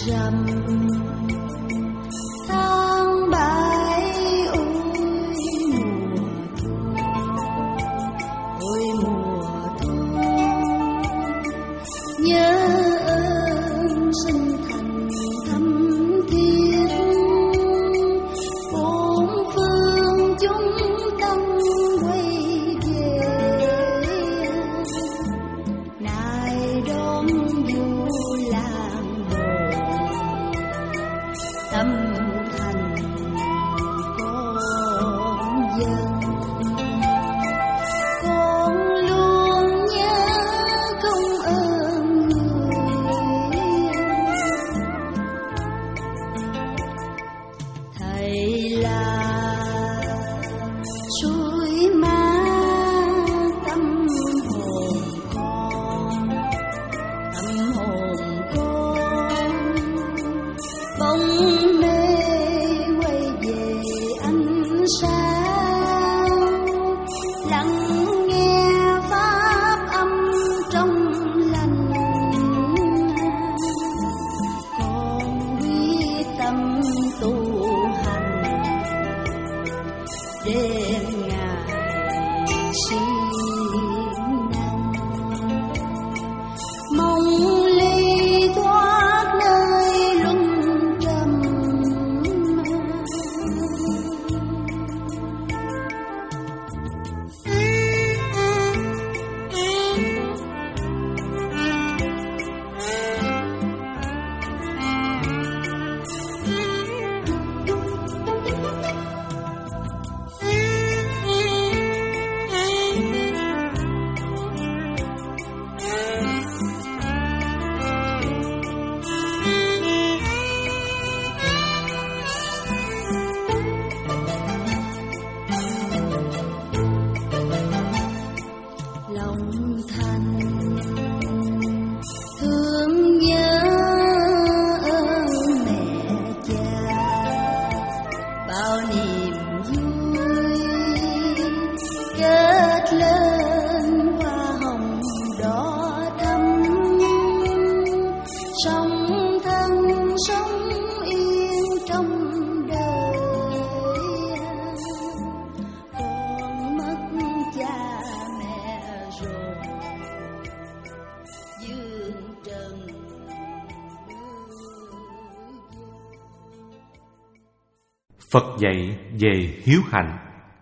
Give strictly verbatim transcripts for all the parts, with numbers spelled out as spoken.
rằm tháng bảy ôi mùa thu, ôi mùa thu, nhớ ơn sinh thành thắm thiết, bốn phương chúng tâm quay về, nài đón du làng bồn, tâm thành con dân. Con luôn nhớ công ơn người, thầy là suối mát tâm hồn con, tâm hồn con bóng mê quay về ánh sáng, lắng nghe pháp âm trong lành, con quyết tâm tu hành đêm ngày siêng năng, mong ly thoát nơi luân trầm. Lòng thành thương nhớ ơn mẹ cha, bao niềm vui kết lên hoa hồng đỏ thắm, sống thân sống yên trong đời. Con mất cha mẹ rồi, dương trần Phật dạy về hiếu hạnh.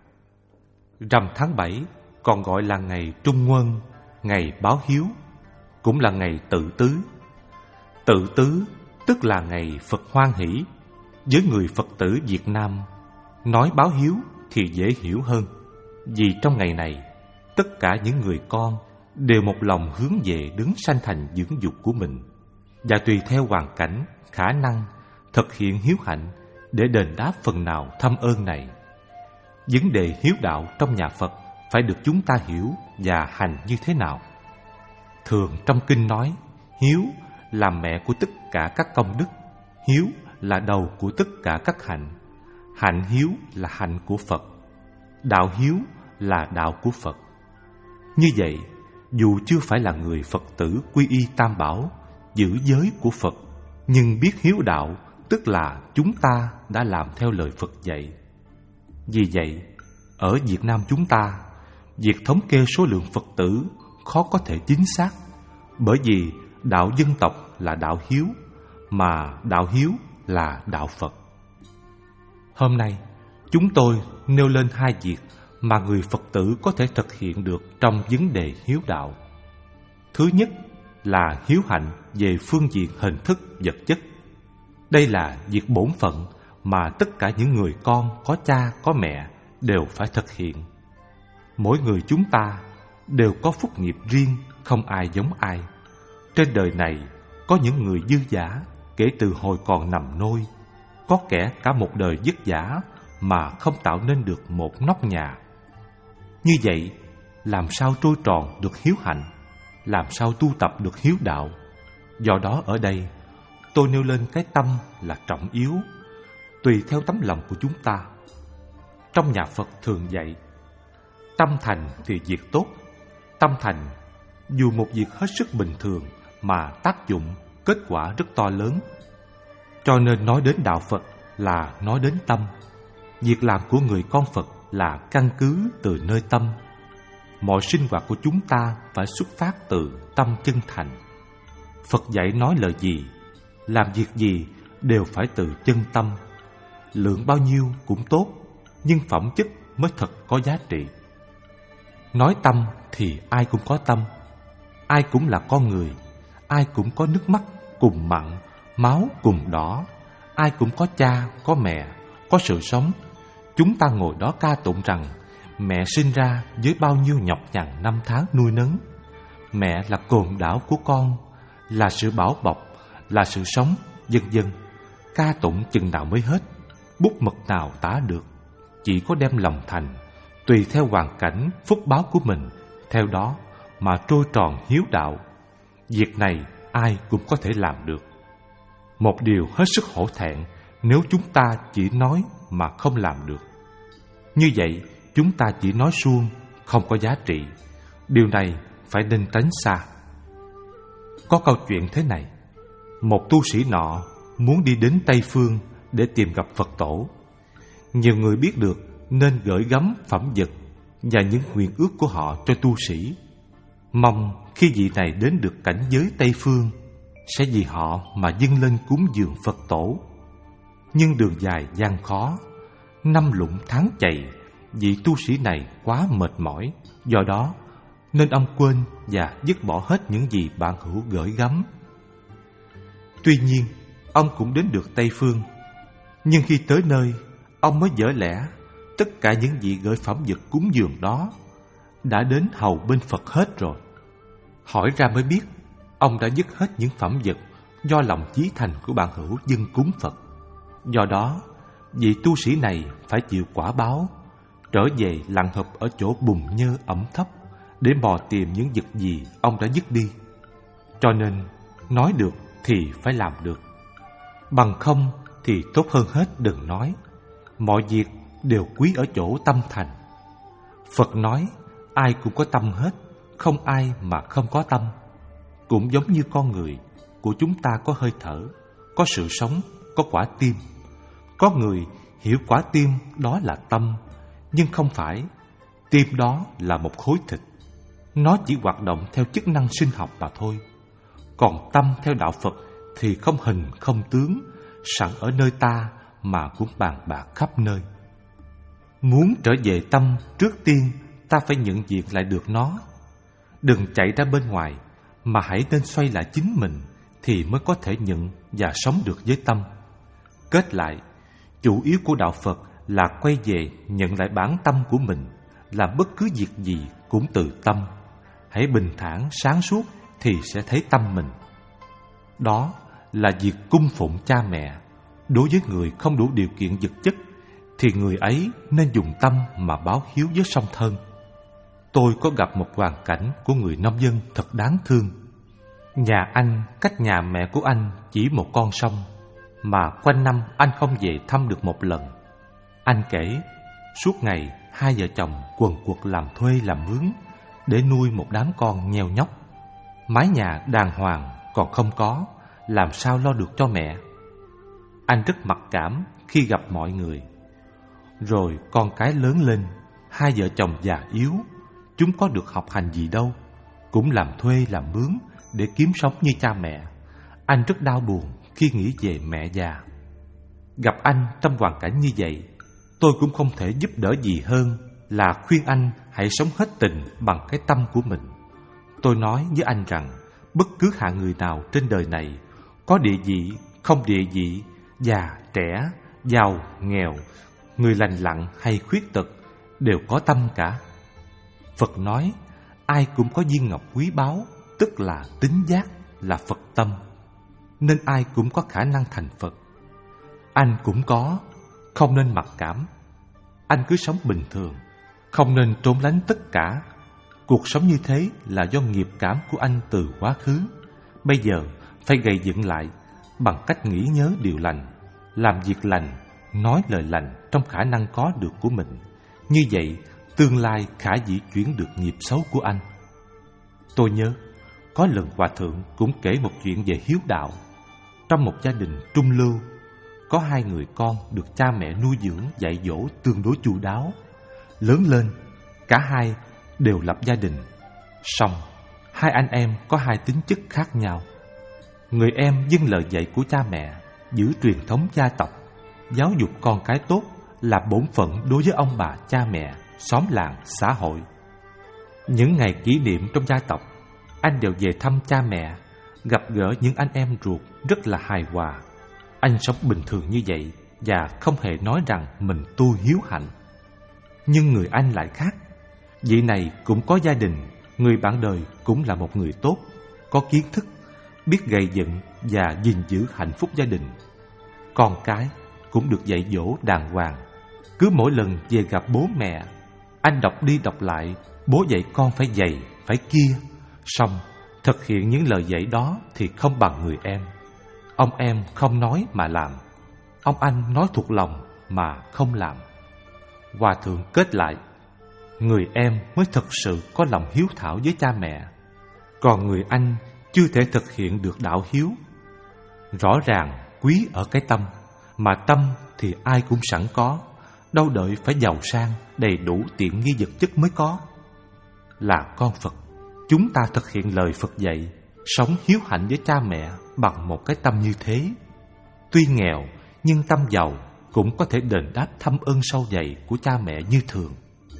Rằm tháng bảy còn gọi là ngày Trung Nguyên, ngày báo hiếu, cũng là ngày Tự Tứ. Tự Tứ tức là ngày Phật hoan hỷ. Với người Phật tử Việt Nam, nói báo hiếu thì dễ hiểu hơn, vì trong ngày này tất cả những người con đều một lòng hướng về đứng sanh thành dưỡng dục của mình, và tùy theo hoàn cảnh, khả năng thực hiện hiếu hạnh để đền đáp phần nào thâm ơn này. Vấn đề hiếu đạo trong nhà Phật phải được chúng ta hiểu và hành như thế nào. Thường trong kinh nói, hiếu là mẹ của tất cả các công đức, hiếu là đầu của tất cả các hạnh. Hạnh hiếu là hạnh của Phật, đạo hiếu là đạo của Phật. Như vậy, dù chưa phải là người Phật tử quy y Tam Bảo, giữ giới của Phật, nhưng biết hiếu đạo tức là chúng ta đã làm theo lời Phật dạy. Vì vậy, ở Việt Nam chúng ta, việc thống kê số lượng Phật tử khó có thể chính xác, bởi vì đạo dân tộc là đạo hiếu, mà đạo hiếu là đạo Phật. Hôm nay, chúng tôi nêu lên hai việc mà người Phật tử có thể thực hiện được trong vấn đề hiếu đạo. Thứ nhất là hiếu hạnh về phương diện hình thức vật chất. Đây là việc bổn phận mà tất cả những người con có cha có mẹ đều phải thực hiện. Mỗi người chúng ta đều có phúc nghiệp riêng, không ai giống ai. Trên đời này có những người dư dả kể từ hồi còn nằm nôi, có kẻ cả một đời vất vả mà không tạo nên được một nóc nhà. Như vậy, làm sao trôi tròn được hiếu hạnh, làm sao tu tập được hiếu đạo? Do đó ở đây, tôi nêu lên cái tâm là trọng yếu, tùy theo tấm lòng của chúng ta. Trong nhà Phật thường dạy, tâm thành thì việc tốt. Tâm thành, dù một việc hết sức bình thường mà tác dụng, kết quả rất to lớn. Cho nên nói đến đạo Phật là nói đến tâm. Việc làm của người con Phật là căn cứ từ nơi tâm. Mọi sinh hoạt của chúng ta phải xuất phát từ tâm chân thành. Phật dạy nói lời gì, làm việc gì đều phải từ chân tâm. Lượng bao nhiêu cũng tốt, nhưng phẩm chất mới thật có giá trị. Nói tâm thì ai cũng có tâm, ai cũng là con người, ai cũng có nước mắt cùng mặn, máu cùng đỏ, ai cũng có cha, có mẹ, có sự sống. Chúng ta ngồi đó ca tụng rằng mẹ sinh ra với bao nhiêu nhọc nhằn năm tháng nuôi nấng. Mẹ là cồn đảo của con, là sự bảo bọc, là sự sống, vân vân. Ca tụng chừng nào mới hết, bút mực nào tả được. Chỉ có đem lòng thành, tùy theo hoàn cảnh, phúc báo của mình, theo đó mà trôi tròn hiếu đạo. Việc này ai cũng có thể làm được. Một điều hết sức hổ thẹn nếu chúng ta chỉ nói mà không làm được. Như vậy chúng ta chỉ nói suông, không có giá trị. Điều này phải nên tránh xa. Có câu chuyện thế này. Một tu sĩ nọ muốn đi đến Tây Phương để tìm gặp Phật tổ. Nhiều người biết được nên gửi gắm phẩm vật và những nguyện ước của họ cho tu sĩ, mong khi vị này đến được cảnh giới Tây Phương sẽ vì họ mà dâng lên cúng dường Phật tổ. Nhưng đường dài gian khó, năm lụng tháng chạy, vị tu sĩ này quá mệt mỏi. Do đó nên ông quên và dứt bỏ hết những gì bạn hữu gửi gắm. Tuy nhiên ông cũng đến được Tây Phương. Nhưng khi tới nơi, ông mới vỡ lẽ tất cả những vị gửi phẩm vật cúng dường đó đã đến hầu bên Phật hết rồi. Hỏi ra mới biết ông đã dứt hết những phẩm vật do lòng chí thành của bạn hữu dâng cúng Phật. Do đó vị tu sĩ này phải chịu quả báo, trở về lặn hợp ở chỗ bùn nhơ ẩm thấp để mò tìm những vật gì ông đã dứt đi. Cho nên nói được thì phải làm được, bằng không thì tốt hơn hết đừng nói. Mọi việc đều quý ở chỗ tâm thành. Phật nói ai cũng có tâm hết, không ai mà không có tâm. Cũng giống như con người của chúng ta có hơi thở, có sự sống, có quả tim. Có người hiểu quả tim đó là tâm, nhưng không phải. Tim đó là một khối thịt, nó chỉ hoạt động theo chức năng sinh học mà thôi. Còn tâm theo đạo Phật thì không hình không tướng, sẵn ở nơi ta mà cũng bàn bạc khắp nơi. Muốn trở về tâm, trước tiên ta phải nhận diện lại được nó. Đừng chạy ra bên ngoài, mà hãy nên xoay lại chính mình, thì mới có thể nhận và sống được với tâm. Kết lại, chủ yếu của đạo Phật là quay về nhận lại bản tâm của mình, làm bất cứ việc gì cũng từ tâm. Hãy bình thản sáng suốt thì sẽ thấy tâm mình. Đó là việc cung phụng cha mẹ. Đối với người không đủ điều kiện vật chất thì người ấy nên dùng tâm mà báo hiếu với song thân. Tôi có gặp một hoàn cảnh của người nông dân thật đáng thương. Nhà anh cách nhà mẹ của anh chỉ một con sông, mà quanh năm anh không về thăm được một lần. Anh kể, suốt ngày hai vợ chồng quần quật làm thuê làm mướn để nuôi một đám con nheo nhóc. Mái nhà đàng hoàng còn không có, làm sao lo được cho mẹ. Anh rất mặc cảm khi gặp mọi người. Rồi con cái lớn lên, hai vợ chồng già yếu, chúng có được học hành gì đâu, cũng làm thuê làm mướn để kiếm sống như cha mẹ. Anh rất đau buồn khi nghĩ về mẹ già. Gặp anh trong hoàn cảnh như vậy, tôi cũng không thể giúp đỡ gì hơn là khuyên anh hãy sống hết tình bằng cái tâm của mình. Tôi nói với anh rằng bất cứ hạng người nào trên đời này, có địa vị, không địa vị, già, trẻ, giàu, nghèo, người lành lặn hay khuyết tật, đều có tâm cả. Phật nói ai cũng có viên ngọc quý báu, tức là tính giác, là Phật tâm, nên ai cũng có khả năng thành Phật. Anh cũng có, không nên mặc cảm. Anh cứ sống bình thường, không nên trốn lánh tất cả. Cuộc sống như thế là do nghiệp cảm của anh từ quá khứ. Bây giờ phải gầy dựng lại bằng cách nghĩ nhớ điều lành, làm việc lành, nói lời lành trong khả năng có được của mình. Như vậy tương lai khả dĩ chuyển được nghiệp xấu của anh. Tôi nhớ có lần Hòa Thượng cũng kể một chuyện về hiếu đạo. Trong một gia đình trung lưu, có hai người con được cha mẹ nuôi dưỡng dạy dỗ tương đối chu đáo. Lớn lên, cả hai đều lập gia đình. Song hai anh em có hai tính chất khác nhau. Người em vâng lời dạy của cha mẹ, giữ truyền thống gia tộc, giáo dục con cái tốt là bổn phận đối với ông bà cha mẹ, xóm làng, xã hội. Những ngày kỷ niệm trong gia tộc, anh đều về thăm cha mẹ, gặp gỡ những anh em ruột rất là hài hòa. Anh sống bình thường như vậy và không hề nói rằng mình tu hiếu hạnh. Nhưng người anh lại khác. Vị này cũng có gia đình, người bạn đời cũng là một người tốt, có kiến thức, biết gây dựng và gìn giữ hạnh phúc gia đình. Con cái cũng được dạy dỗ đàng hoàng. Cứ mỗi lần về gặp bố mẹ, anh đọc đi đọc lại, bố dạy con phải dày, phải kia. Song thực hiện những lời dạy đó thì không bằng người em. Ông em không nói mà làm, ông anh nói thuộc lòng mà không làm. Hòa thượng kết lại, người em mới thực sự có lòng hiếu thảo với cha mẹ, còn người anh chưa thể thực hiện được đạo hiếu. Rõ ràng quý ở cái tâm, mà tâm thì ai cũng sẵn có, đâu đợi phải giàu sang, đầy đủ tiện nghi vật chất mới có. Là con Phật, chúng ta thực hiện lời Phật dạy, sống hiếu hạnh với cha mẹ bằng một cái tâm như thế. Tuy nghèo, nhưng tâm giàu cũng có thể đền đáp thâm ơn sâu dày của cha mẹ như thường.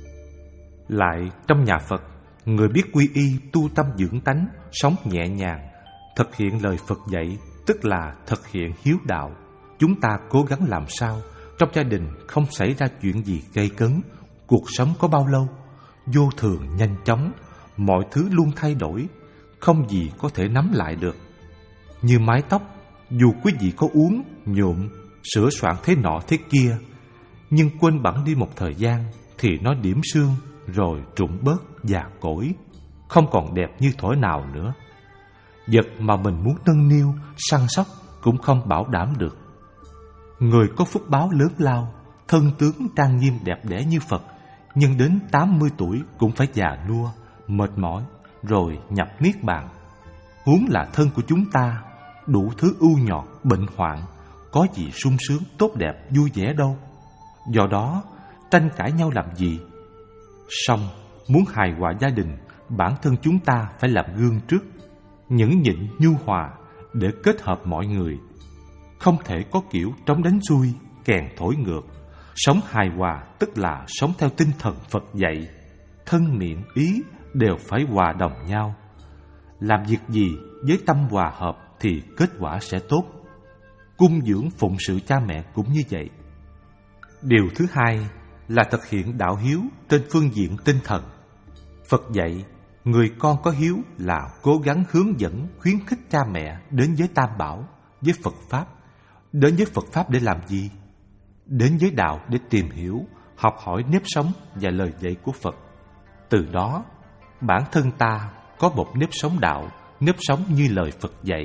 Lại trong nhà Phật, người biết quy y, tu tâm dưỡng tánh, sống nhẹ nhàng, thực hiện lời Phật dạy, tức là thực hiện hiếu đạo. Chúng ta cố gắng làm sao trong gia đình không xảy ra chuyện gì gây cấn, cuộc sống có bao lâu, vô thường nhanh chóng, mọi thứ luôn thay đổi, không gì có thể nắm lại được. Như mái tóc, dù quý vị có uống, nhuộm, sửa soạn thế nọ thế kia, nhưng quên bẵng đi một thời gian thì nó điểm sương, rồi rụng bớt, già cỗi, không còn đẹp như thuở nào nữa. Vật mà mình muốn nâng niu, săn sóc cũng không bảo đảm được. Người có phúc báo lớn lao, thân tướng trang nghiêm đẹp đẽ như Phật, nhưng đến tám mươi tuổi cũng phải già nua, mệt mỏi, rồi nhập niết bàn. Huống là thân của chúng ta, đủ thứ ưu nhọt, bệnh hoạn, có gì sung sướng, tốt đẹp, vui vẻ đâu. Do đó, tranh cãi nhau làm gì? Song, muốn hài hòa gia đình, bản thân chúng ta phải làm gương trước, nhẫn nhịn nhu hòa để kết hợp mọi người. Không thể có kiểu trống đánh xuôi, kèn thổi ngược. Sống hài hòa tức là sống theo tinh thần Phật dạy, thân miệng ý đều phải hòa đồng nhau. Làm việc gì với tâm hòa hợp thì kết quả sẽ tốt. Cung dưỡng phụng sự cha mẹ cũng như vậy. Điều thứ hai là thực hiện đạo hiếu trên phương diện tinh thần. Phật dạy, người con có hiếu là cố gắng hướng dẫn, khuyến khích cha mẹ đến với Tam Bảo, với Phật Pháp. Đến với Phật Pháp để làm gì? Đến với đạo để tìm hiểu, học hỏi nếp sống và lời dạy của Phật. Từ đó, bản thân ta có một nếp sống đạo, nếp sống như lời Phật dạy.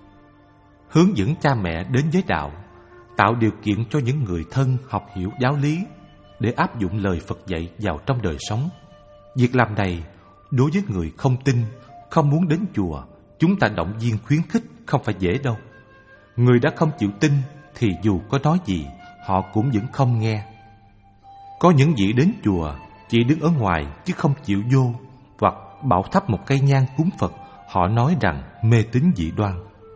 Hướng dẫn cha mẹ đến với đạo, tạo điều kiện cho những người thân học hiểu giáo lý để áp dụng lời Phật dạy vào trong đời sống. Việc làm này, đối với người không tin, không muốn đến chùa, chúng ta động viên khuyến khích không phải dễ đâu. Người đã không chịu tin thì dù có nói gì, họ cũng vẫn không nghe. Có những vị đến chùa chỉ đứng ở ngoài chứ không chịu vô, hoặc bảo thắp một cây nhang cúng Phật, họ nói rằng mê tín dị đoan.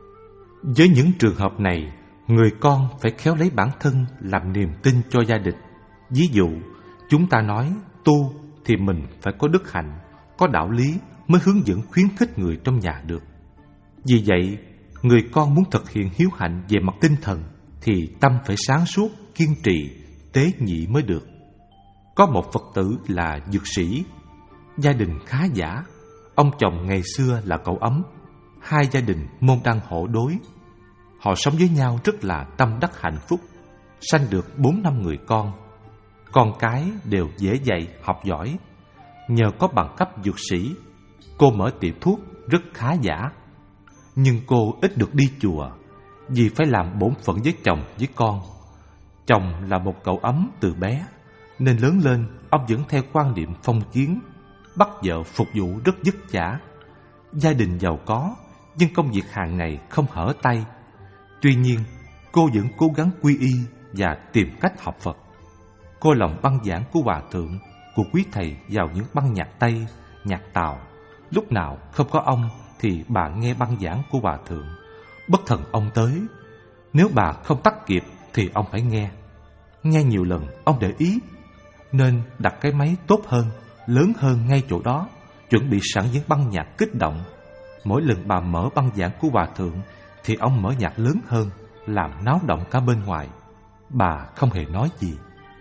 Với những trường hợp này, người con phải khéo lấy bản thân làm niềm tin cho gia đình. Ví dụ, chúng ta nói tu thì mình phải có đức hạnh, có đạo lý mới hướng dẫn khuyến khích người trong nhà được. Vì vậy, người con muốn thực hiện hiếu hạnh về mặt tinh thần thì tâm phải sáng suốt, kiên trì, tế nhị mới được. Có một Phật tử là dược sĩ, gia đình khá giả. Ông chồng ngày xưa là cậu ấm, hai gia đình môn đăng hộ đối. Họ sống với nhau rất là tâm đắc hạnh phúc, sanh được bốn năm người con. Con cái đều dễ dạy, học giỏi. Nhờ có bằng cấp dược sĩ, cô mở tiệm thuốc rất khá giả. Nhưng cô ít được đi chùa vì phải làm bổn phận với chồng với con. Chồng là một cậu ấm từ bé, nên lớn lên ông vẫn theo quan niệm phong kiến, bắt vợ phục vụ rất vất vả. Gia đình giàu có, nhưng công việc hàng ngày không hở tay. Tuy nhiên, cô vẫn cố gắng quy y và tìm cách học Phật. Cô lòng băng giảng của Hòa Thượng, của quý thầy vào những băng nhạc Tây, nhạc Tàu. Lúc nào không có ông thì bà nghe băng giảng của Hòa Thượng. Bất thần ông tới, nếu bà không tắt kịp thì ông phải nghe. Nghe nhiều lần ông để ý, nên đặt cái máy tốt hơn, lớn hơn ngay chỗ đó, chuẩn bị sẵn những băng nhạc kích động. Mỗi lần bà mở băng giảng của Hòa Thượng thì ông mở nhạc lớn hơn, làm náo động cả bên ngoài. Bà không hề nói gì.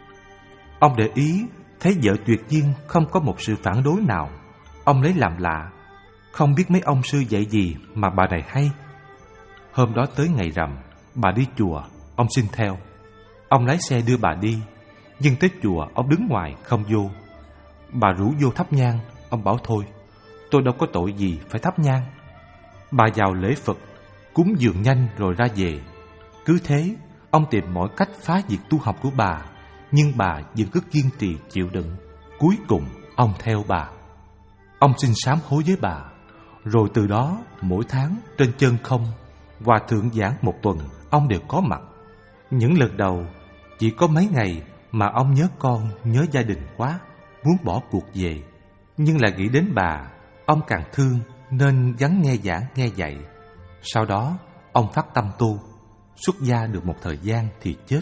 Ông để ý thấy vợ tuyệt nhiên không có một sự phản đối nào. Ông lấy làm lạ, không biết mấy ông sư dạy gì mà bà này hay. Hôm đó tới ngày rằm, bà đi chùa, ông xin theo. Ông lái xe đưa bà đi, nhưng tới chùa ông đứng ngoài không vô. Bà rủ vô thắp nhang, ông bảo thôi, tôi đâu có tội gì phải thắp nhang. Bà vào lễ Phật, cúng dường nhanh rồi ra về. Cứ thế, ông tìm mọi cách phá việc tu học của bà, nhưng bà vẫn cứ kiên trì chịu đựng. Cuối cùng ông theo bà. Ông xin sám hối với bà. Rồi từ đó mỗi tháng trên chân không, Hòa Thượng giảng một tuần, ông đều có mặt. Những lần đầu chỉ có mấy ngày mà ông nhớ con, nhớ gia đình quá, muốn bỏ cuộc về. Nhưng lại nghĩ đến bà, ông càng thương nên gắng nghe giảng nghe dạy. Sau đó ông phát tâm tu, xuất gia được một thời gian thì chết.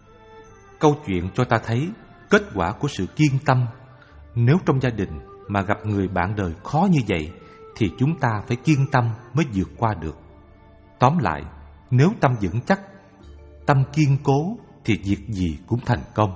Câu chuyện cho ta thấy kết quả của sự kiên tâm. Nếu trong gia đình mà gặp người bạn đời khó như vậy thì chúng ta phải kiên tâm mới vượt qua được. Tóm lại, nếu tâm vững chắc, tâm kiên cố thì việc gì cũng thành công.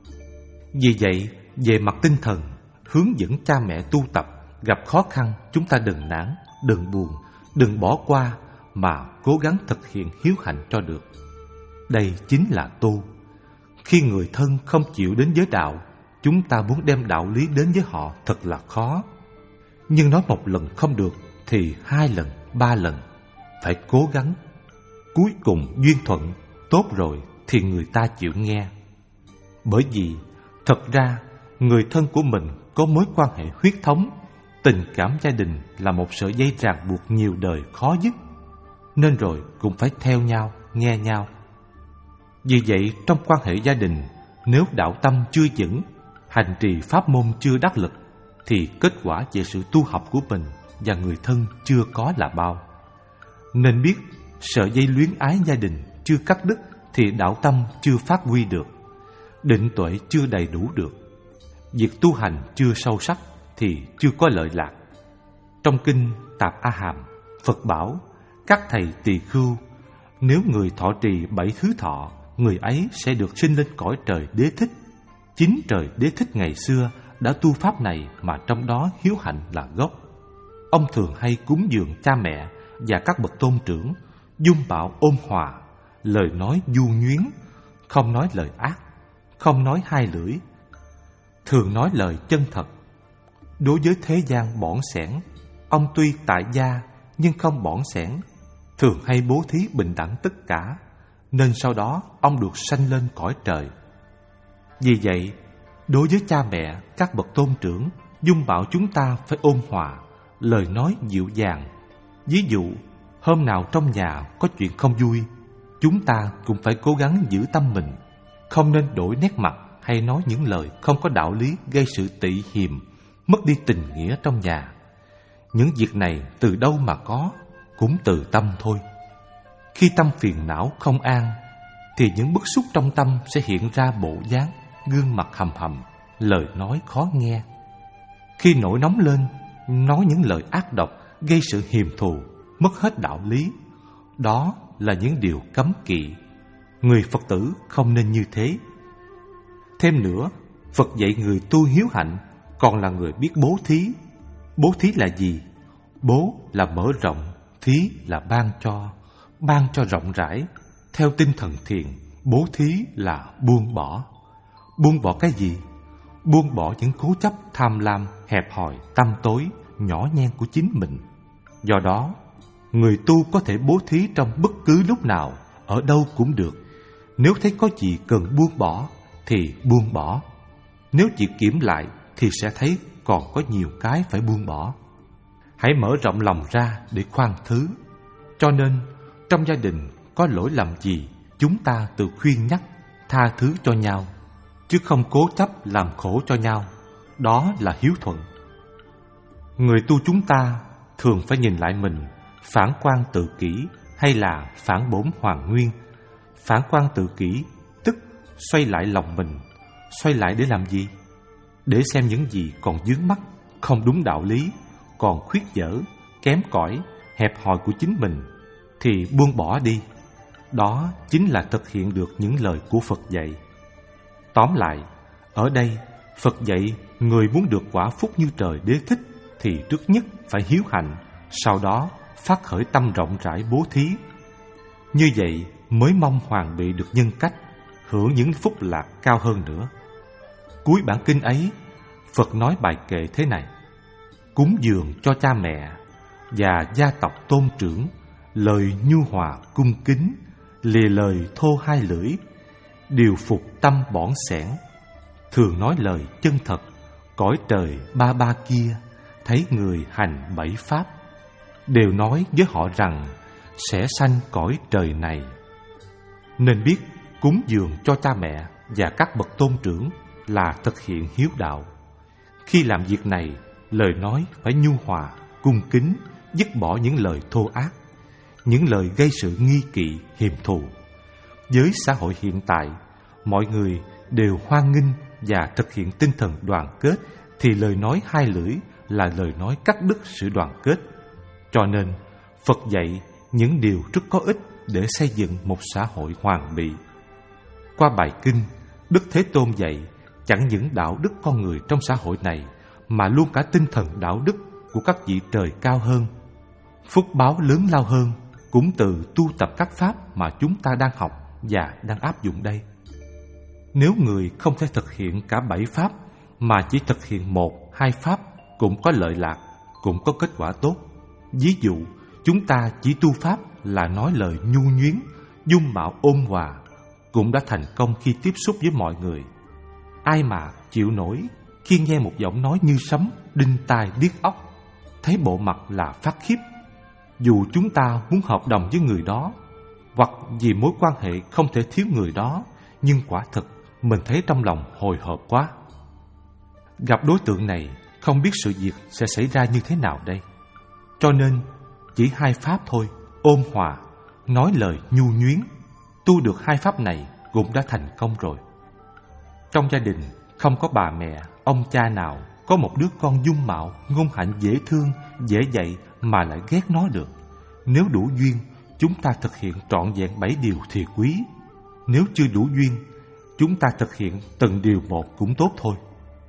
Vì vậy, về mặt tinh thần, hướng dẫn cha mẹ tu tập, gặp khó khăn chúng ta đừng nản, đừng buồn, đừng bỏ qua, mà cố gắng thực hiện hiếu hạnh cho được. Đây chính là tu. Khi người thân không chịu đến với đạo, chúng ta muốn đem đạo lý đến với họ thật là khó. Nhưng nói một lần không được thì hai lần, ba lần, phải cố gắng. Cuối cùng duyên thuận, tốt rồi thì người ta chịu nghe. Bởi vì thật ra người thân của mình có mối quan hệ huyết thống, tình cảm gia đình là một sợi dây ràng buộc nhiều đời khó dứt, nên rồi cũng phải theo nhau, nghe nhau. Vì vậy trong quan hệ gia đình, nếu đạo tâm chưa vững, hành trì pháp môn chưa đắc lực, thì kết quả về sự tu học của mình và người thân chưa có là bao. Nên biết sợi dây luyến ái gia đình chưa cắt đứt thì đạo tâm chưa phát huy được, định tuệ chưa đầy đủ được, việc tu hành chưa sâu sắc thì chưa có lợi lạc. Trong kinh Tạp A Hàm, Phật bảo các thầy tỳ khưu, nếu người thọ trì bảy thứ thọ, người ấy sẽ được sinh lên cõi trời Đế Thích. Chính trời Đế Thích ngày xưa đã tu pháp này, mà trong đó hiếu hạnh là gốc. Ông thường hay cúng dường cha mẹ và các bậc tôn trưởng, dung bảo ôn hòa, lời nói du nhuyến, không nói lời ác, không nói hai lưỡi, thường nói lời chân thật. Đối với thế gian bỏn sẻn, ông tuy tại gia nhưng không bỏn sẻn, thường hay bố thí bình đẳng tất cả, nên sau đó ông được sanh lên cõi trời. Vì vậy, đối với cha mẹ, các bậc tôn trưởng, dung bảo chúng ta phải ôn hòa, lời nói dịu dàng. Ví dụ, hôm nào trong nhà có chuyện không vui, chúng ta cũng phải cố gắng giữ tâm mình, không nên đổi nét mặt hay nói những lời không có đạo lý gây sự tị hiềm, mất đi tình nghĩa trong nhà. Những việc này từ đâu mà có, cũng từ tâm thôi. Khi tâm phiền não không an, thì những bức xúc trong tâm sẽ hiện ra bộ dáng, gương mặt hầm hầm, lời nói khó nghe. Khi nổi nóng lên, nói những lời ác độc, gây sự hiềm thù, mất hết đạo lý. Đó là những điều cấm kỵ. Người Phật tử không nên như thế. Thêm nữa, Phật dạy người tu hiếu hạnh còn là người biết bố thí. Bố thí là gì? Bố là mở rộng, thí là ban cho, ban cho rộng rãi. Theo tinh thần thiền, bố thí là buông bỏ. Buông bỏ cái gì? Buông bỏ những cố chấp tham lam, hẹp hòi, tăm tối, nhỏ nhen của chính mình. Do đó, người tu có thể bố thí trong bất cứ lúc nào, ở đâu cũng được. Nếu thấy có gì cần buông bỏ thì buông bỏ. Nếu chịu kiểm lại thì sẽ thấy còn có nhiều cái phải buông bỏ. Hãy mở rộng lòng ra để khoan thứ. Cho nên, trong gia đình có lỗi lầm gì chúng ta tự khuyên nhắc, tha thứ cho nhau, chứ không cố chấp làm khổ cho nhau. Đó là hiếu thuận. Người tu chúng ta thường phải nhìn lại mình, phản quan tự kỷ hay là phản bổn hoàn nguyên. Phản quan tự kỷ tức xoay lại lòng mình. Xoay lại để làm gì? Để xem những gì còn vướng mắc, không đúng đạo lý, còn khuyết dở, kém cỏi, hẹp hòi của chính mình thì buông bỏ đi. Đó chính là thực hiện được những lời của Phật dạy. Tóm lại, ở đây Phật dạy người muốn được quả phúc như trời đế thích thì trước nhất phải hiếu hạnh, sau đó phát khởi tâm rộng rãi bố thí. Như vậy mới mong hoàn bị được nhân cách, hưởng những phúc lạc cao hơn nữa. Cuối bản kinh ấy, Phật nói bài kệ thế này: cúng dường cho cha mẹ và gia tộc tôn trưởng, lời nhu hòa cung kính, lìa lời thô hai lưỡi, điều phục tâm bỏn sẻn. Thường nói lời chân thật, cõi trời ba ba kia, thấy người hành bảy pháp, đều nói với họ rằng sẽ sanh cõi trời này. Nên biết cúng dường cho cha mẹ và các bậc tôn trưởng là thực hiện hiếu đạo. Khi làm việc này, lời nói phải nhu hòa, cung kính, dứt bỏ những lời thô ác, những lời gây sự nghi kỵ, hiềm thù. Với xã hội hiện tại, mọi người đều hoan nghênh và thực hiện tinh thần đoàn kết, thì lời nói hai lưỡi là lời nói cắt đứt sự đoàn kết. Cho nên, Phật dạy những điều rất có ích để xây dựng một xã hội hoàn bị. Qua bài kinh, Đức Thế Tôn dạy chẳng những đạo đức con người trong xã hội này, mà luôn cả tinh thần đạo đức của các vị trời cao hơn. Phúc báo lớn lao hơn cũng từ tu tập các pháp mà chúng ta đang học và đang áp dụng đây. Nếu người không thể thực hiện cả bảy pháp, mà chỉ thực hiện một, hai pháp, cũng có lợi lạc, cũng có kết quả tốt. Ví dụ, chúng ta chỉ tu pháp là nói lời nhu nhuyến, dung mạo ôn hòa, cũng đã thành công khi tiếp xúc với mọi người. Ai mà chịu nổi khi nghe một giọng nói như sấm, đinh tai điếc óc, thấy bộ mặt là phát khiếp. Dù chúng ta muốn hợp đồng với người đó, hoặc vì mối quan hệ không thể thiếu người đó, nhưng quả thực mình thấy trong lòng hồi hộp quá. Gặp đối tượng này, không biết sự việc sẽ xảy ra như thế nào đây. Cho nên chỉ hai pháp thôi, ôn hòa, nói lời nhu nhuyến, tu được hai pháp này cũng đã thành công rồi. Trong gia đình không có bà mẹ, ông cha nào có một đứa con dung mạo, ngôn hạnh dễ thương, dễ dạy mà lại ghét nó được. Nếu đủ duyên, chúng ta thực hiện trọn vẹn bảy điều thì quý. Nếu chưa đủ duyên, chúng ta thực hiện từng điều một cũng tốt thôi.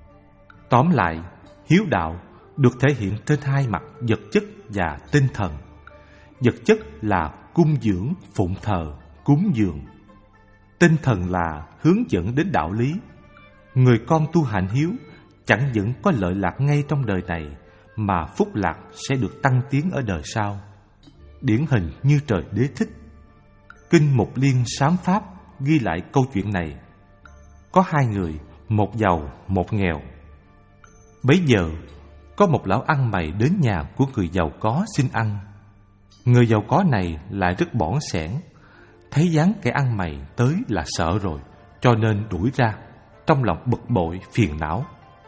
Tóm lại, hiếu đạo được thể hiện trên hai mặt vật chất và tinh thần. Vật chất là cung dưỡng, phụng thờ, cúng dường. Tinh thần là hướng dẫn đến đạo lý. Người con tu hạnh hiếu chẳng những có lợi lạc ngay trong đời này, mà phúc lạc sẽ được tăng tiến ở đời sau. Điển hình như trời đế thích. Kinh Mục Liên Sám Pháp ghi lại câu chuyện này. Có hai người, một giàu, một nghèo. Bấy giờ, có một lão ăn mày đến nhà của người giàu có xin ăn. Người giàu có này lại rất bỏn sẻn, thấy dáng kẻ ăn mày tới là sợ rồi, cho nên đuổi ra, trong lòng bực bội, phiền não.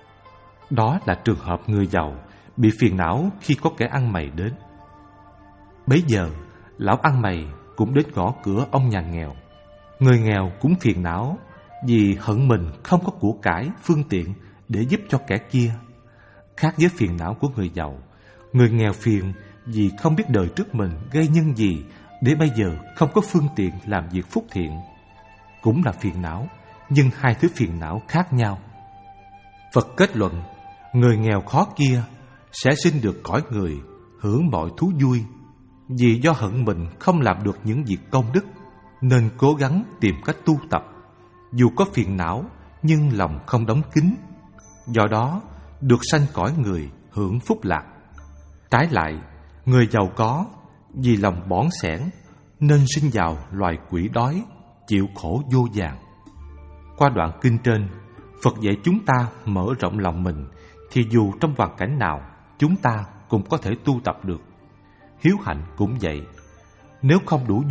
Đó là trường hợp người giàu bị phiền não khi có kẻ ăn mày đến. Bấy giờ, lão ăn mày cũng đến gõ cửa ông nhà nghèo. Người nghèo cũng phiền não vì hận mình không có của cải, phương tiện để giúp cho kẻ kia. Khác với phiền não của người giàu, người nghèo phiền vì không biết đời trước mình gây nhân gì để bây giờ không có phương tiện làm việc phúc thiện. Cũng là phiền não, nhưng hai thứ phiền não khác nhau. Phật kết luận, người nghèo khó kia sẽ sinh được cõi người, hưởng mọi thú vui, vì do hận mình không làm được những việc công đức, nên cố gắng tìm cách tu tập. Dù có phiền não, nhưng lòng không đóng kín, do đó được sanh cõi người, hưởng phúc lạc. Trái lại, người giàu có vì lòng bỏn sẻn nên sinh vào loài quỷ đói, chịu khổ vô vàn. Qua đoạn kinh trên, Phật dạy chúng ta mở rộng lòng mình, thì dù trong hoàn cảnh nào, chúng ta cũng có thể tu tập được. Hiếu hạnh cũng vậy. Nếu không đủ duyên,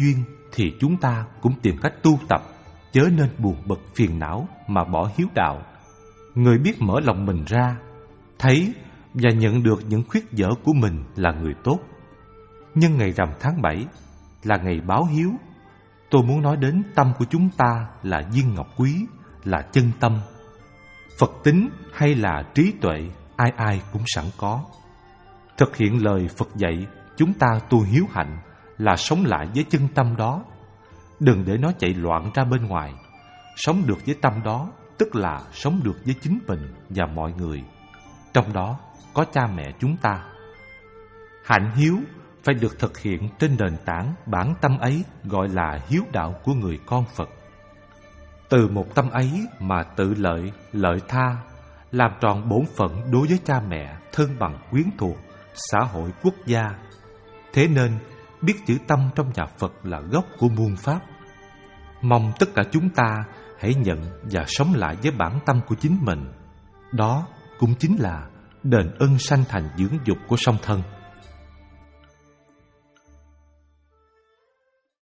thì chúng ta cũng tìm cách tu tập, chớ nên buồn bực phiền não mà bỏ hiếu đạo. Người biết mở lòng mình ra, thấy và nhận được những khuyết dở của mình là người tốt. Nhưng ngày rằm tháng bảy là ngày báo hiếu. Tôi muốn nói đến tâm của chúng ta là viên ngọc quý, là chân tâm. Phật tính hay là trí tuệ, ai ai cũng sẵn có. Thực hiện lời Phật dạy, chúng ta tu hiếu hạnh là sống lại với chân tâm đó. Đừng để nó chạy loạn ra bên ngoài. Sống được với tâm đó, tức là sống được với chính mình và mọi người. Trong đó có cha mẹ chúng ta. Hạnh hiếu phải được thực hiện trên nền tảng bản tâm ấy, gọi là hiếu đạo của người con Phật. Từ một tâm ấy mà tự lợi, lợi tha, làm tròn bổn phận đối với cha mẹ, thân bằng quyến thuộc, xã hội quốc gia. Thế nên biết chữ tâm trong nhà Phật là gốc của muôn pháp. Mong tất cả chúng ta hãy nhận và sống lại với bản tâm của chính mình. Đó cũng chính là đền ân sanh thành dưỡng dục của song thân.